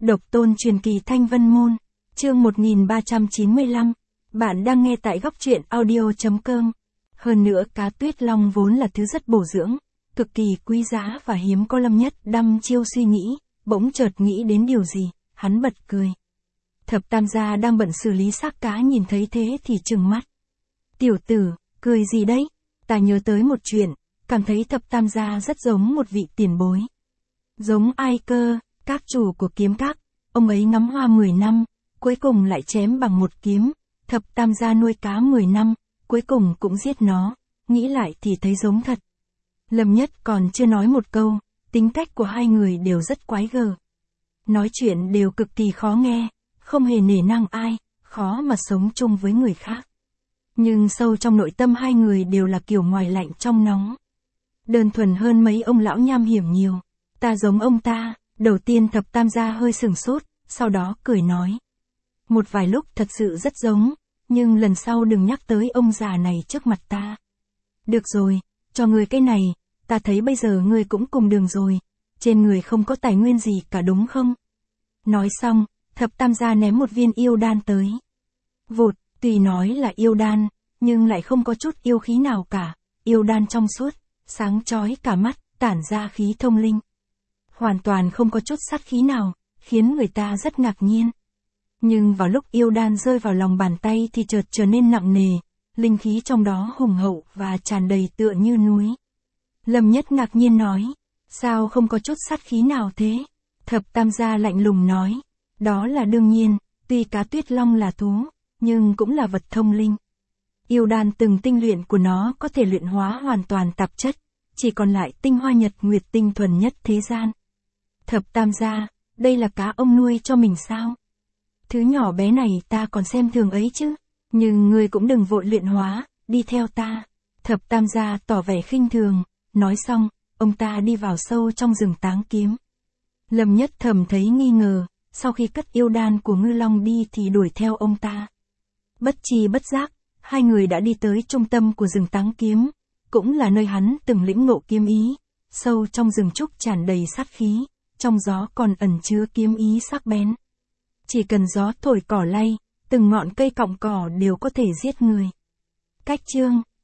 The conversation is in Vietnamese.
Độc tôn truyền kỳ Thanh Vân Môn, chương 1395, bạn đang nghe tại góc truyện audio.com. Hơn nữa cá tuyết long vốn là thứ rất bổ dưỡng, cực kỳ quý giá và hiếm có. Lâm Nhất đăm chiêu suy nghĩ, bỗng chợt nghĩ đến điều gì, hắn bật cười. Thập Tam gia đang bận xử lý xác cá nhìn thấy thế thì trừng mắt. Tiểu tử, cười gì đấy? Ta nhớ tới một chuyện, cảm thấy Thập Tam gia rất giống một vị tiền bối. Giống ai cơ? Các chủ của kiếm các, ông ấy ngắm hoa 10 năm, cuối cùng lại chém bằng một kiếm. Thập Tam gia nuôi cá 10 năm, cuối cùng cũng giết nó, nghĩ lại thì thấy giống thật. Lâm Nhất còn chưa nói một câu, tính cách của hai người đều rất quái gở. Nói chuyện đều cực kỳ khó nghe, không hề nể nang ai, khó mà sống chung với người khác. Nhưng sâu trong nội tâm hai người đều là kiểu ngoài lạnh trong nóng. Đơn thuần hơn mấy ông lão nham hiểm nhiều. Ta giống ông ta. Đầu tiên Thập Tam gia hơi sửng sốt, sau đó cười nói. Một vài lúc thật sự rất giống, nhưng lần sau đừng nhắc tới ông già này trước mặt ta. Được rồi, cho ngươi cái này, ta thấy bây giờ ngươi cũng cùng đường rồi, trên người không có tài nguyên gì cả đúng không? Nói xong, Thập Tam gia ném một viên yêu đan tới. Vụt, tuy nói là yêu đan, nhưng lại không có chút yêu khí nào cả, yêu đan trong suốt, sáng chói cả mắt, tản ra khí thông linh. Hoàn toàn không có chút sát khí nào, khiến người ta rất ngạc nhiên. Nhưng vào lúc yêu đan rơi vào lòng bàn tay thì chợt trở nên nặng nề, linh khí trong đó hùng hậu và tràn đầy tựa như núi. Lâm Nhất ngạc nhiên nói, sao không có chút sát khí nào thế? Thập Tam gia lạnh lùng nói, đó là đương nhiên, tuy cá tuyết long là thú, nhưng cũng là vật thông linh. Yêu đan từng tinh luyện của nó có thể luyện hóa hoàn toàn tạp chất, chỉ còn lại tinh hoa nhật nguyệt tinh thuần nhất thế gian. Thập Tam gia, đây là cá ông nuôi cho mình sao? Thứ nhỏ bé này ta còn xem thường ấy chứ, nhưng ngươi cũng đừng vội luyện hóa, đi theo ta. Thập Tam gia tỏ vẻ khinh thường, nói xong, ông ta đi vào sâu trong rừng táng kiếm. Lâm Nhất thầm thấy nghi ngờ, sau khi cất yêu đan của Ngư Long đi thì đuổi theo ông ta. Bất tri bất giác, hai người đã đi tới trung tâm của rừng táng kiếm, cũng là nơi hắn từng lĩnh ngộ kiếm ý, sâu trong rừng trúc tràn đầy sát khí. Trong gió còn ẩn chứa kiếm ý sắc bén. Chỉ cần gió thổi cỏ lay, từng ngọn cây cọng cỏ đều có thể giết người. Cách chương